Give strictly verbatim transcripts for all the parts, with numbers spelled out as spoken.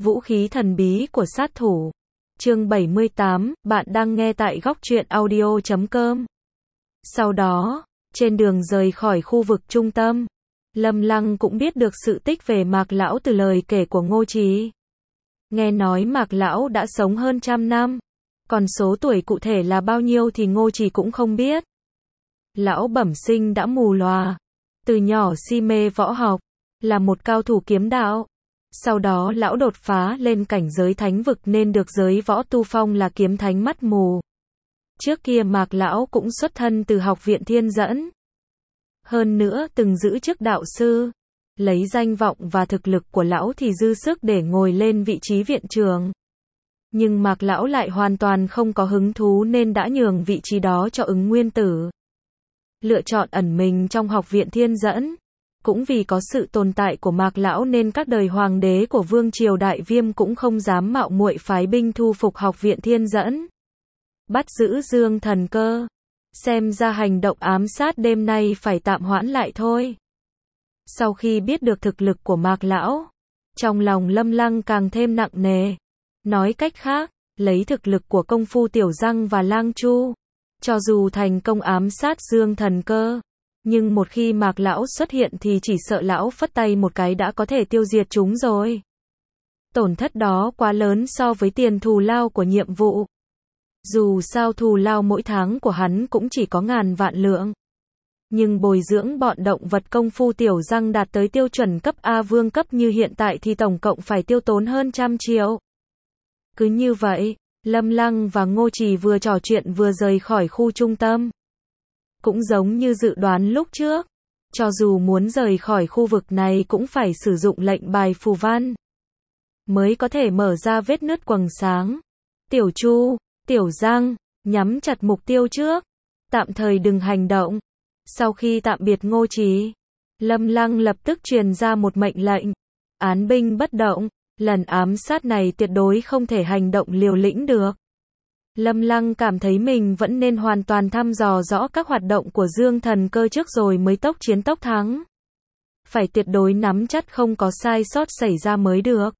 Vũ khí thần bí của sát thủ. Chương bảy mươi tám, bạn đang nghe tại góc truyện audio chấm com. Sau đó, trên đường rời khỏi khu vực trung tâm, Lâm Lăng cũng biết được sự tích về Mạc Lão từ lời kể của Ngô Trì. Nghe nói Mạc Lão đã sống hơn trăm năm, còn số tuổi cụ thể là bao nhiêu thì Ngô Trì cũng không biết. Lão bẩm sinh đã mù lòa, từ nhỏ si mê võ học, là một cao thủ kiếm đạo. Sau đó lão đột phá lên cảnh giới thánh vực nên được giới võ tu phong là kiếm thánh mắt mù. Trước kia Mạc Lão cũng xuất thân từ học viện Thiên Dẫn. Hơn nữa từng giữ chức đạo sư. Lấy danh vọng và thực lực của lão thì dư sức để ngồi lên vị trí viện trưởng. Nhưng Mạc Lão lại hoàn toàn không có hứng thú nên đã nhường vị trí đó cho Ứng Nguyên Tử. Lựa chọn ẩn mình trong học viện Thiên Dẫn. Cũng vì có sự tồn tại của Mạc Lão nên các đời hoàng đế của Vương triều Đại Viêm cũng không dám mạo muội phái binh thu phục học viện Thiên Dẫn. Bắt giữ Dương Thần Cơ. Xem ra hành động ám sát đêm nay phải tạm hoãn lại thôi. Sau khi biết được thực lực của Mạc Lão, trong lòng Lâm Lăng càng thêm nặng nề. Nói cách khác, lấy thực lực của công phu Tiểu Răng và Lang Chu, cho dù thành công ám sát Dương Thần Cơ, nhưng một khi Mạc Lão xuất hiện thì chỉ sợ lão phất tay một cái đã có thể tiêu diệt chúng rồi. Tổn thất đó quá lớn so với tiền thù lao của nhiệm vụ. Dù sao thù lao mỗi tháng của hắn cũng chỉ có ngàn vạn lượng. Nhưng bồi dưỡng bọn động vật công phu Tiểu Răng đạt tới tiêu chuẩn cấp A vương cấp như hiện tại thì tổng cộng phải tiêu tốn hơn trăm triệu. Cứ như vậy, Lâm Lăng và Ngô Trì vừa trò chuyện vừa rời khỏi khu trung tâm. Cũng giống như dự đoán lúc trước, cho dù muốn rời khỏi khu vực này cũng phải sử dụng lệnh bài phù văn, mới có thể mở ra vết nứt quầng sáng. Tiểu Chu, Tiểu Răng, nhắm chặt mục tiêu trước, tạm thời đừng hành động. Sau khi tạm biệt Ngô Trì, Lâm Lăng lập tức truyền ra một mệnh lệnh. Án binh bất động, lần ám sát này tuyệt đối không thể hành động liều lĩnh được. Lâm Lăng cảm thấy mình vẫn nên hoàn toàn thăm dò rõ các hoạt động của Dương Thần Cơ trước rồi mới tốc chiến tốc thắng. Phải tuyệt đối nắm chắc không có sai sót xảy ra mới được.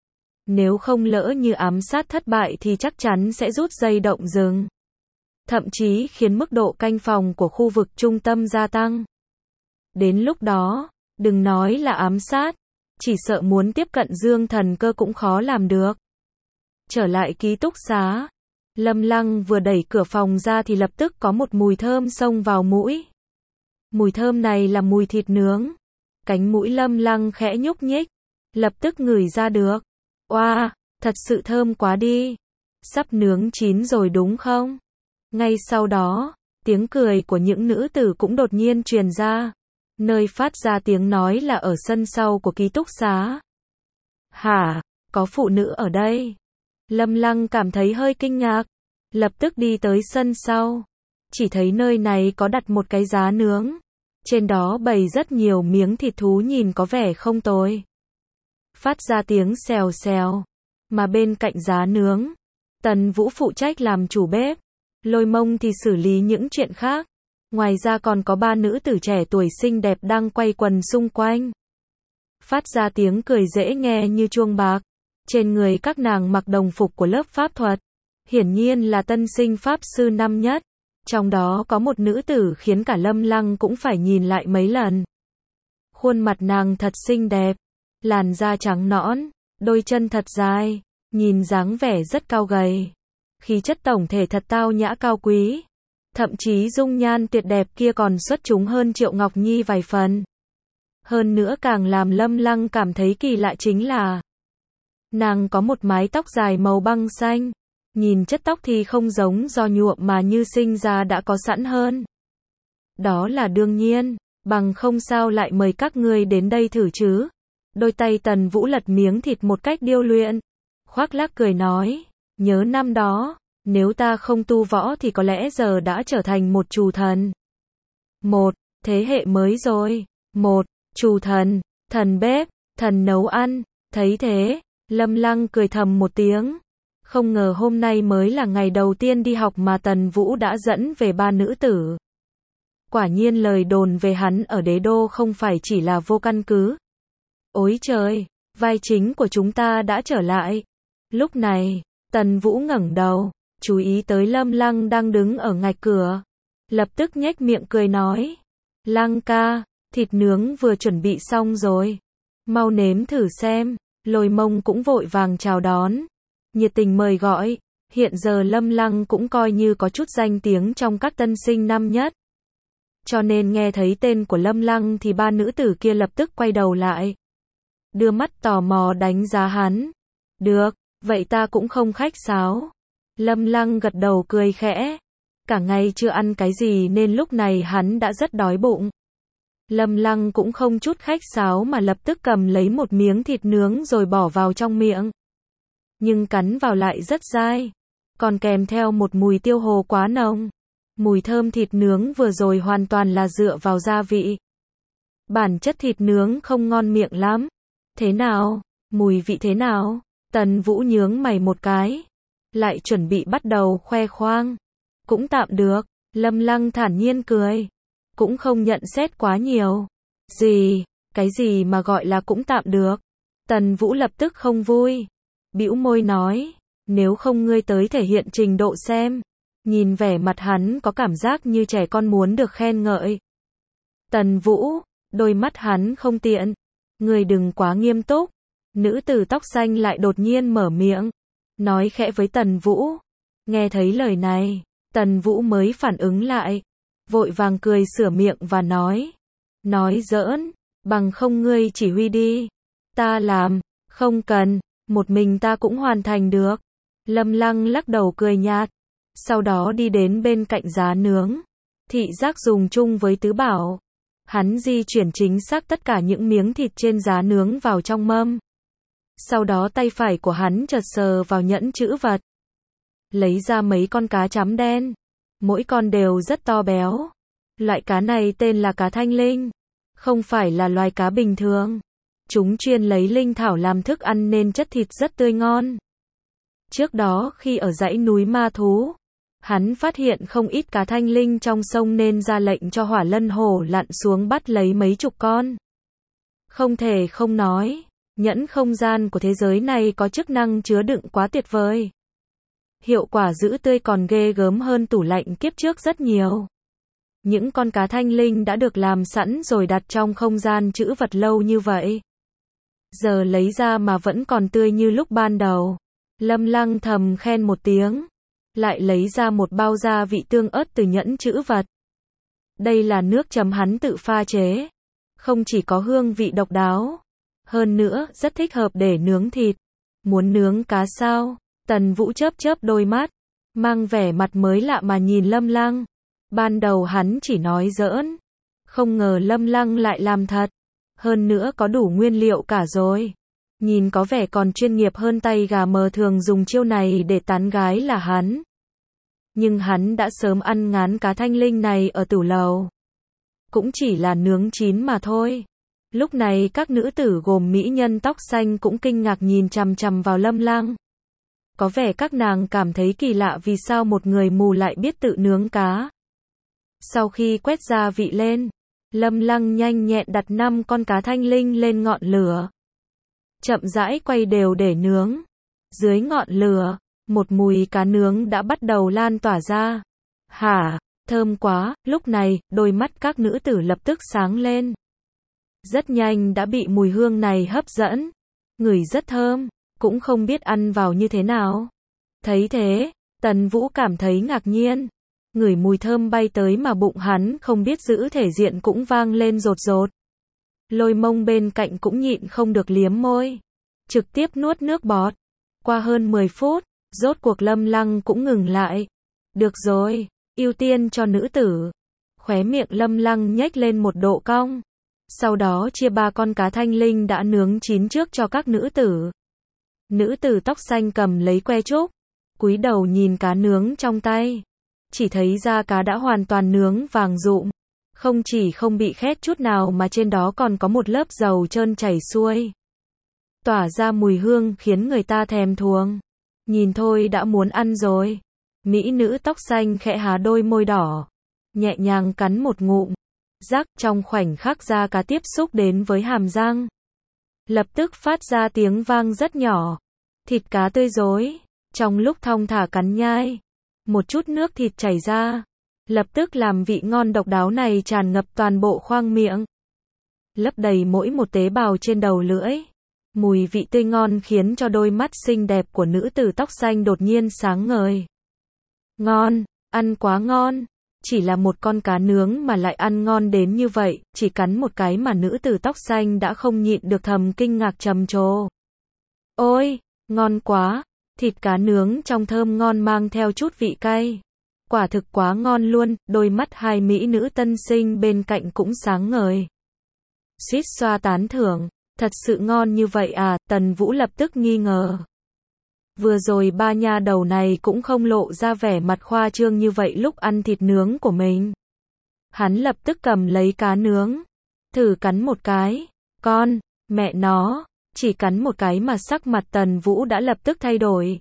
Nếu không lỡ như ám sát thất bại thì chắc chắn sẽ rút dây động rừng. Thậm chí khiến mức độ canh phòng của khu vực trung tâm gia tăng. Đến lúc đó, đừng nói là ám sát, chỉ sợ muốn tiếp cận Dương Thần Cơ cũng khó làm được. Trở lại ký túc xá, Lâm Lăng vừa đẩy cửa phòng ra thì lập tức có một mùi thơm xông vào mũi. Mùi thơm này là mùi thịt nướng. Cánh mũi Lâm Lăng khẽ nhúc nhích, lập tức ngửi ra được. Oa, wow, thật sự thơm quá đi. Sắp nướng chín rồi đúng không? Ngay sau đó, tiếng cười của những nữ tử cũng đột nhiên truyền ra. Nơi phát ra tiếng nói là ở sân sau của ký túc xá. Hả, có phụ nữ ở đây? Lâm Lăng cảm thấy hơi kinh ngạc, lập tức đi tới sân sau. Chỉ thấy nơi này có đặt một cái giá nướng. Trên đó bày rất nhiều miếng thịt thú nhìn có vẻ không tồi. Phát ra tiếng xèo xèo. Mà bên cạnh giá nướng, Tần Vũ phụ trách làm chủ bếp. Lôi Mông thì xử lý những chuyện khác. Ngoài ra còn có ba nữ tử trẻ tuổi xinh đẹp đang quay quần xung quanh. Phát ra tiếng cười dễ nghe như chuông bạc. Trên người các nàng mặc đồng phục của lớp pháp thuật. Hiển nhiên là tân sinh pháp sư năm nhất. Trong đó có một nữ tử khiến cả Lâm Lăng cũng phải nhìn lại mấy lần. Khuôn mặt nàng thật xinh đẹp. Làn da trắng nõn, đôi chân thật dài, nhìn dáng vẻ rất cao gầy. Khí chất tổng thể thật tao nhã cao quý. Thậm chí dung nhan tuyệt đẹp kia còn xuất chúng hơn Triệu Ngọc Nhi vài phần. Hơn nữa càng làm Lâm Lăng cảm thấy kỳ lạ chính là nàng có một mái tóc dài màu băng xanh. Nhìn chất tóc thì không giống do nhuộm mà như sinh ra đã có sẵn hơn. Đó là đương nhiên, bằng không sao lại mời các ngươi đến đây thử chứ. Đôi tay Tần Vũ lật miếng thịt một cách điêu luyện. Khoác lác cười nói, nhớ năm đó, nếu ta không tu võ thì có lẽ giờ đã trở thành một trù thần. Một, thế hệ mới rồi. Một, trù thần, thần bếp, thần nấu ăn. Thấy thế, Lâm Lăng cười thầm một tiếng. Không ngờ hôm nay mới là ngày đầu tiên đi học mà Tần Vũ đã dẫn về ba nữ tử. Quả nhiên lời đồn về hắn ở đế đô không phải chỉ là vô căn cứ. Ôi trời, vai chính của chúng ta đã trở lại. Lúc này, Tần Vũ ngẩng đầu, chú ý tới Lâm Lăng đang đứng ở ngạch cửa. Lập tức nhếch miệng cười nói. Lăng ca, thịt nướng vừa chuẩn bị xong rồi. Mau nếm thử xem. Lôi Mông cũng vội vàng chào đón. Nhiệt tình mời gọi. Hiện giờ Lâm Lăng cũng coi như có chút danh tiếng trong các tân sinh năm nhất. Cho nên nghe thấy tên của Lâm Lăng thì ba nữ tử kia lập tức quay đầu lại. Đưa mắt tò mò đánh giá hắn. Được, vậy ta cũng không khách sáo. Lâm Lăng gật đầu cười khẽ. Cả ngày chưa ăn cái gì nên lúc này hắn đã rất đói bụng. Lâm Lăng cũng không chút khách sáo mà lập tức cầm lấy một miếng thịt nướng rồi bỏ vào trong miệng. Nhưng cắn vào lại rất dai. Còn kèm theo một mùi tiêu hồ quá nồng. Mùi thơm thịt nướng vừa rồi hoàn toàn là dựa vào gia vị. Bản chất thịt nướng không ngon miệng lắm. Thế nào? Mùi vị thế nào? Tần Vũ nhướng mày một cái. Lại chuẩn bị bắt đầu khoe khoang. Cũng tạm được. Lâm Lăng thản nhiên cười. Cũng không nhận xét quá nhiều. Gì? Cái gì mà gọi là cũng tạm được? Tần Vũ lập tức không vui. Bĩu môi nói. Nếu không ngươi tới thể hiện trình độ xem. Nhìn vẻ mặt hắn có cảm giác như trẻ con muốn được khen ngợi. Tần Vũ, đôi mắt hắn không tiện. Ngươi đừng quá nghiêm túc. Nữ tử tóc xanh lại đột nhiên mở miệng. Nói khẽ với Tần Vũ. Nghe thấy lời này, Tần Vũ mới phản ứng lại. Vội vàng cười sửa miệng và nói. Nói giỡn, bằng không ngươi chỉ huy đi. Ta làm, không cần, một mình ta cũng hoàn thành được. Lâm Lăng lắc đầu cười nhạt. Sau đó đi đến bên cạnh giá nướng. Thị giác dùng chung với tứ bảo. Hắn di chuyển chính xác tất cả những miếng thịt trên giá nướng vào trong mâm. Sau đó tay phải của hắn chợt sờ vào nhẫn trữ vật. Lấy ra mấy con cá chấm đen. Mỗi con đều rất to béo. Loại cá này tên là cá thanh linh. Không phải là loài cá bình thường. Chúng chuyên lấy linh thảo làm thức ăn nên chất thịt rất tươi ngon. Trước đó khi ở dãy núi ma thú, hắn phát hiện không ít cá thanh linh trong sông nên ra lệnh cho Hỏa Lân Hổ lặn xuống bắt lấy mấy chục con. Không thể không nói, nhẫn không gian của thế giới này có chức năng chứa đựng quá tuyệt vời. Hiệu quả giữ tươi còn ghê gớm hơn tủ lạnh kiếp trước rất nhiều. Những con cá thanh linh đã được làm sẵn rồi đặt trong không gian trữ vật lâu như vậy. Giờ lấy ra mà vẫn còn tươi như lúc ban đầu. Lâm Lăng thầm khen một tiếng. Lại lấy ra một bao gia vị tương ớt từ nhẫn trữ vật. Đây là nước chấm hắn tự pha chế. Không chỉ có hương vị độc đáo. Hơn nữa, rất thích hợp để nướng thịt. Muốn nướng cá sao? Tần Vũ chớp chớp đôi mắt. Mang vẻ mặt mới lạ mà nhìn Lâm Lăng. Ban đầu hắn chỉ nói giỡn. Không ngờ Lâm Lăng lại làm thật. Hơn nữa có đủ nguyên liệu cả rồi. Nhìn có vẻ còn chuyên nghiệp hơn tay gà mờ thường dùng chiêu này để tán gái là hắn. Nhưng hắn đã sớm ăn ngán cá thanh linh này ở tửu lầu. Cũng chỉ là nướng chín mà thôi. Lúc này các nữ tử gồm mỹ nhân tóc xanh cũng kinh ngạc nhìn chằm chằm vào Lâm Lăng. Có vẻ các nàng cảm thấy kỳ lạ vì sao một người mù lại biết tự nướng cá. Sau khi quét gia vị lên, Lâm Lăng nhanh nhẹn đặt năm con cá thanh linh lên ngọn lửa. Chậm rãi quay đều để nướng. Dưới ngọn lửa, một mùi cá nướng đã bắt đầu lan tỏa ra. Hả, thơm quá, lúc này, đôi mắt các nữ tử lập tức sáng lên. Rất nhanh đã bị mùi hương này hấp dẫn. Ngửi rất thơm, cũng không biết ăn vào như thế nào. Thấy thế, Tần Vũ cảm thấy ngạc nhiên. Ngửi mùi thơm bay tới mà bụng hắn không biết giữ thể diện cũng vang lên rột rột. Lôi Mông bên cạnh cũng nhịn không được liếm môi. Trực tiếp nuốt nước bọt. Qua hơn mười phút, rốt cuộc Lâm Lăng cũng ngừng lại. Được rồi, ưu tiên cho nữ tử. Khóe miệng Lâm Lăng nhếch lên một độ cong. Sau đó chia ba con cá thanh linh đã nướng chín trước cho các nữ tử. Nữ tử tóc xanh cầm lấy que trúc. Cúi đầu nhìn cá nướng trong tay. Chỉ thấy da cá đã hoàn toàn nướng vàng rụm. Không chỉ không bị khét chút nào mà trên đó còn có một lớp dầu trơn chảy xuôi. Tỏa ra mùi hương khiến người ta thèm thuồng. Nhìn thôi đã muốn ăn rồi. Mỹ nữ tóc xanh khẽ há đôi môi đỏ. Nhẹ nhàng cắn một ngụm. Rắc trong khoảnh khắc da cá tiếp xúc đến với hàm răng. lập tức phát ra tiếng vang rất nhỏ. Thịt cá tươi rối, trong lúc thong thả cắn nhai, một chút nước thịt chảy ra, lập tức làm vị ngon độc đáo này tràn ngập toàn bộ khoang miệng, lấp đầy mỗi một tế bào trên đầu lưỡi. Mùi vị tươi ngon khiến cho đôi mắt xinh đẹp của nữ tử tóc xanh đột nhiên sáng ngời. Ngon, ăn quá ngon. Chỉ là một con cá nướng mà lại ăn ngon đến như vậy, chỉ cắn một cái mà nữ tử tóc xanh đã không nhịn được thầm kinh ngạc trầm trồ. Ôi, ngon quá, thịt cá nướng trong thơm ngon mang theo chút vị cay. Quả thực quá ngon luôn, đôi mắt hai mỹ nữ tân sinh bên cạnh cũng sáng ngời. Suýt xoa tán thưởng, thật sự ngon như vậy à, Tần Vũ lập tức nghi ngờ. Vừa rồi ba nha đầu này cũng không lộ ra vẻ mặt khoa trương như vậy lúc ăn thịt nướng của mình. Hắn lập tức cầm lấy cá nướng, thử cắn một cái, con, mẹ nó, chỉ cắn một cái mà sắc mặt Tần Vũ đã lập tức thay đổi.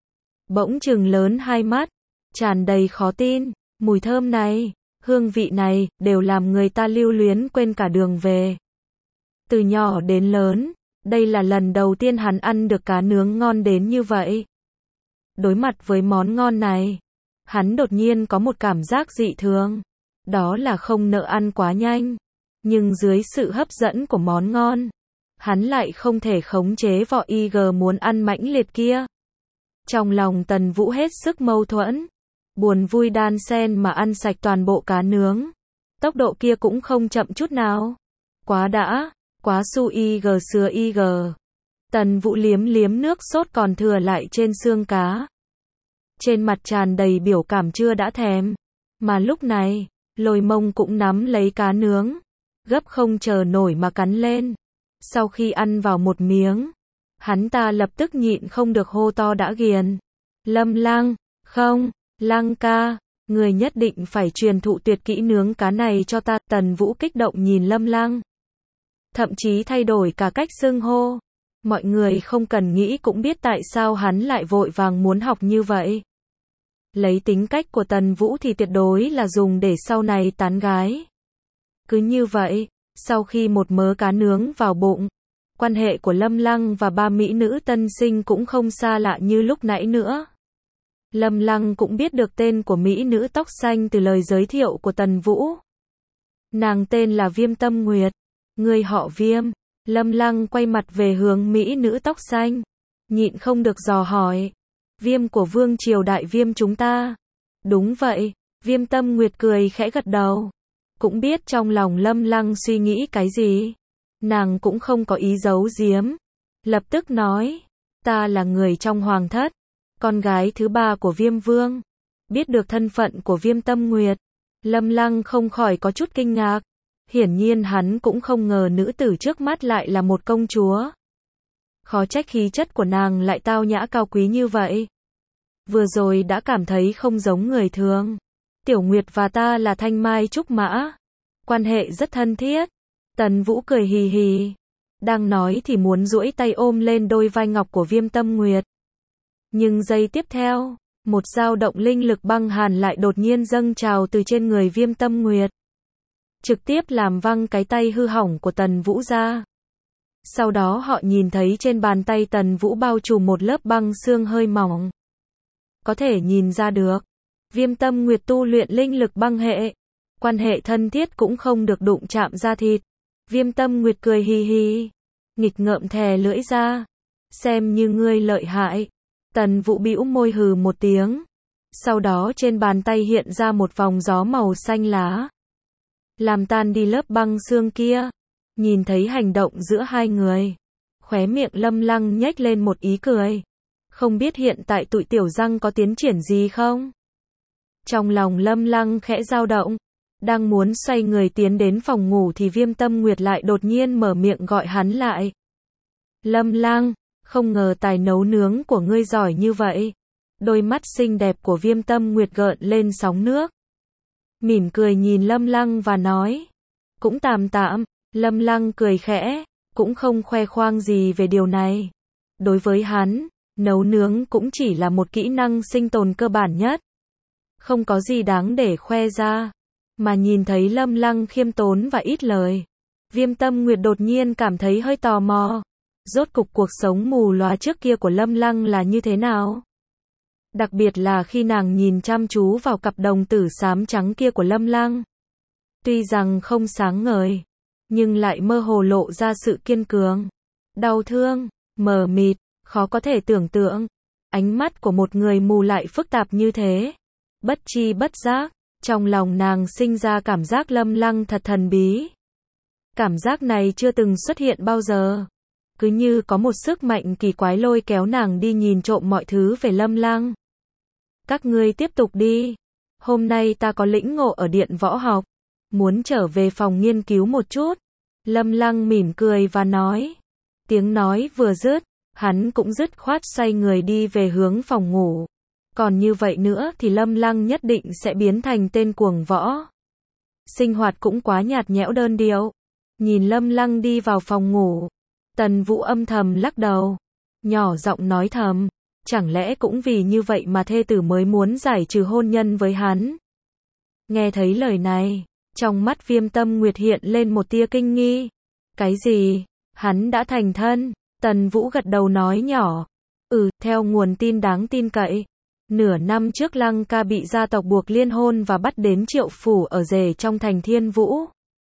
Bỗng trừng lớn hai mắt, tràn đầy khó tin, mùi thơm này, hương vị này, đều làm người ta lưu luyến quên cả đường về. Từ nhỏ đến lớn, đây là lần đầu tiên hắn ăn được cá nướng ngon đến như vậy. Đối mặt với món ngon này, hắn đột nhiên có một cảm giác dị thường. Đó là không nỡ ăn quá nhanh. Nhưng dưới sự hấp dẫn của món ngon, hắn lại không thể khống chế vỏ i giê muốn ăn mãnh liệt kia. Trong lòng Tần Vũ hết sức mâu thuẫn. Buồn vui đan xen mà ăn sạch toàn bộ cá nướng. Tốc độ kia cũng không chậm chút nào. Quá đã. Quá su i giê sứa i giê. Tần Vũ liếm liếm nước sốt còn thừa lại trên xương cá. Trên mặt tràn đầy biểu cảm chưa đã thèm. Mà lúc này, Lôi Mông cũng nắm lấy cá nướng, gấp không chờ nổi mà cắn lên. Sau khi ăn vào một miếng, hắn ta lập tức nhịn không được hô to đã ghiền. Lâm Lăng, không, Lăng ca, người nhất định phải truyền thụ tuyệt kỹ nướng cá này cho ta. Tần Vũ kích động nhìn Lâm Lăng. Thậm chí thay đổi cả cách xưng hô. Mọi người không cần nghĩ cũng biết tại sao hắn lại vội vàng muốn học như vậy. Lấy tính cách của Tần Vũ thì tuyệt đối là dùng để sau này tán gái. Cứ như vậy, sau khi một mớ cá nướng vào bụng, quan hệ của Lâm Lăng và ba mỹ nữ tân sinh cũng không xa lạ như lúc nãy nữa. Lâm Lăng cũng biết được tên của mỹ nữ tóc xanh từ lời giới thiệu của Tần Vũ. Nàng tên là Viêm Tâm Nguyệt. Người họ Viêm. Lâm Lăng quay mặt về hướng mỹ nữ tóc xanh, nhịn không được dò hỏi. Viêm của vương triều đại Viêm chúng ta. Đúng vậy, Viêm Tâm Nguyệt cười khẽ gật đầu. Cũng biết trong lòng Lâm Lăng suy nghĩ cái gì. Nàng cũng không có ý giấu giếm. Lập tức nói, ta là người trong hoàng thất, con gái thứ ba của Viêm Vương. Biết được thân phận của Viêm Tâm Nguyệt, Lâm Lăng không khỏi có chút kinh ngạc. Hiển nhiên hắn cũng không ngờ nữ tử trước mắt lại là một công chúa. Khó trách khí chất của nàng lại tao nhã cao quý như vậy. Vừa rồi đã cảm thấy không giống người thường. Tiểu Nguyệt và ta là thanh mai trúc mã. Quan hệ rất thân thiết. Tần Vũ cười hì hì. Đang nói thì muốn duỗi tay ôm lên đôi vai ngọc của Viêm Tâm Nguyệt. Nhưng giây tiếp theo, một dao động linh lực băng hàn lại đột nhiên dâng trào từ trên người Viêm Tâm Nguyệt. Trực tiếp làm văng cái tay hư hỏng của Tần Vũ ra. Sau đó họ nhìn thấy trên bàn tay Tần Vũ bao trùm một lớp băng xương hơi mỏng. Có thể nhìn ra được, Viêm Tâm Nguyệt tu luyện linh lực băng hệ. Quan hệ thân thiết cũng không được đụng chạm da thịt. Viêm Tâm Nguyệt cười hì hì, nghịch ngợm thè lưỡi ra. Xem như ngươi lợi hại. Tần Vũ bĩu môi hừ một tiếng. Sau đó trên bàn tay hiện ra một vòng gió màu xanh lá. Làm tan đi lớp băng xương kia. Nhìn thấy hành động giữa hai người, khóe miệng Lâm Lăng nhếch lên một ý cười. Không biết hiện tại tụi tiểu răng có tiến triển gì không? Trong lòng Lâm Lăng khẽ dao động. Đang muốn xoay người tiến đến phòng ngủ thì Viêm Tâm Nguyệt lại đột nhiên mở miệng gọi hắn lại. Lâm Lăng, không ngờ tài nấu nướng của ngươi giỏi như vậy. Đôi mắt xinh đẹp của Viêm Tâm Nguyệt gợn lên sóng nước. Mỉm cười nhìn Lâm Lăng và nói. Cũng tạm tạm. Lâm Lăng cười khẽ, cũng không khoe khoang gì về điều này. Đối với hắn, nấu nướng cũng chỉ là một kỹ năng sinh tồn cơ bản nhất. Không có gì đáng để khoe ra. Mà nhìn thấy Lâm Lăng khiêm tốn và ít lời, Viêm Tâm Nguyệt đột nhiên cảm thấy hơi tò mò. Rốt cục cuộc sống mù lòa trước kia của Lâm Lăng là như thế nào? Đặc biệt là khi nàng nhìn chăm chú vào cặp đồng tử xám trắng kia của Lâm Lăng. Tuy rằng không sáng ngời, nhưng lại mơ hồ lộ ra sự kiên cường, đau thương, mờ mịt, khó có thể tưởng tượng. Ánh mắt của một người mù lại phức tạp như thế. Bất chi bất giác, trong lòng nàng sinh ra cảm giác Lâm Lăng thật thần bí. Cảm giác này chưa từng xuất hiện bao giờ. Cứ như có một sức mạnh kỳ quái lôi kéo nàng đi nhìn trộm mọi thứ về Lâm Lăng. Các ngươi tiếp tục đi. Hôm nay ta có lĩnh ngộ ở điện võ học. Muốn trở về phòng nghiên cứu một chút. Lâm Lăng mỉm cười và nói. Tiếng nói vừa dứt, hắn cũng dứt khoát xoay người đi về hướng phòng ngủ. Còn như vậy nữa thì Lâm Lăng nhất định sẽ biến thành tên cuồng võ. Sinh hoạt cũng quá nhạt nhẽo đơn điệu. Nhìn Lâm Lăng đi vào phòng ngủ, Tần Vũ âm thầm lắc đầu, nhỏ giọng nói thầm, chẳng lẽ cũng vì như vậy mà thê tử mới muốn giải trừ hôn nhân với hắn. Nghe thấy lời này, trong mắt Viêm Tâm Nguyệt hiện lên một tia kinh nghi. Cái gì? Hắn đã thành thân? Tần Vũ gật đầu nói nhỏ, ừ, theo nguồn tin đáng tin cậy. Nửa năm trước Lăng ca bị gia tộc buộc liên hôn và bắt đến Triệu phủ ở rể trong thành Thiên Vũ.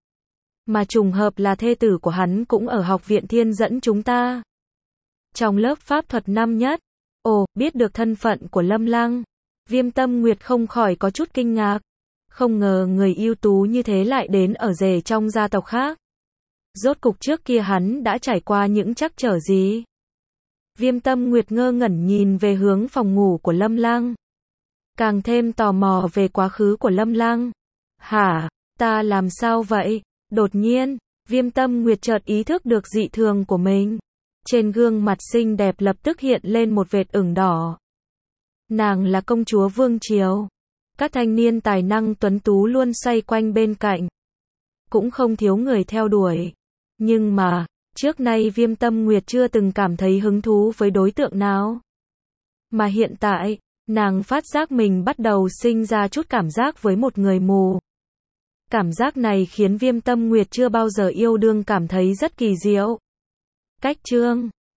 Mà trùng hợp là thê tử của hắn cũng ở học viện Thiên dẫn chúng ta. Trong lớp pháp thuật năm nhất. Ồ, biết được thân phận của Lâm Lăng. Viêm Tâm Nguyệt không khỏi có chút kinh ngạc. Không ngờ người ưu tú như thế lại đến ở rể trong gia tộc khác. Rốt cục trước kia hắn đã trải qua những trắc trở gì? Viêm Tâm Nguyệt ngơ ngẩn nhìn về hướng phòng ngủ của Lâm Lăng. Càng thêm tò mò về quá khứ của Lâm Lăng. Hả? Ta làm sao vậy? Đột nhiên, Viêm Tâm Nguyệt chợt ý thức được dị thường của mình. Trên gương mặt xinh đẹp lập tức hiện lên một vệt ửng đỏ. Nàng là công chúa Vương Triều. Các thanh niên tài năng tuấn tú luôn xoay quanh bên cạnh. Cũng không thiếu người theo đuổi. Nhưng mà, trước nay Viêm Tâm Nguyệt chưa từng cảm thấy hứng thú với đối tượng nào. Mà hiện tại, nàng phát giác mình bắt đầu sinh ra chút cảm giác với một người mù. Cảm giác này khiến Viêm Tâm Nguyệt chưa bao giờ yêu đương cảm thấy rất kỳ diệu. Cách chương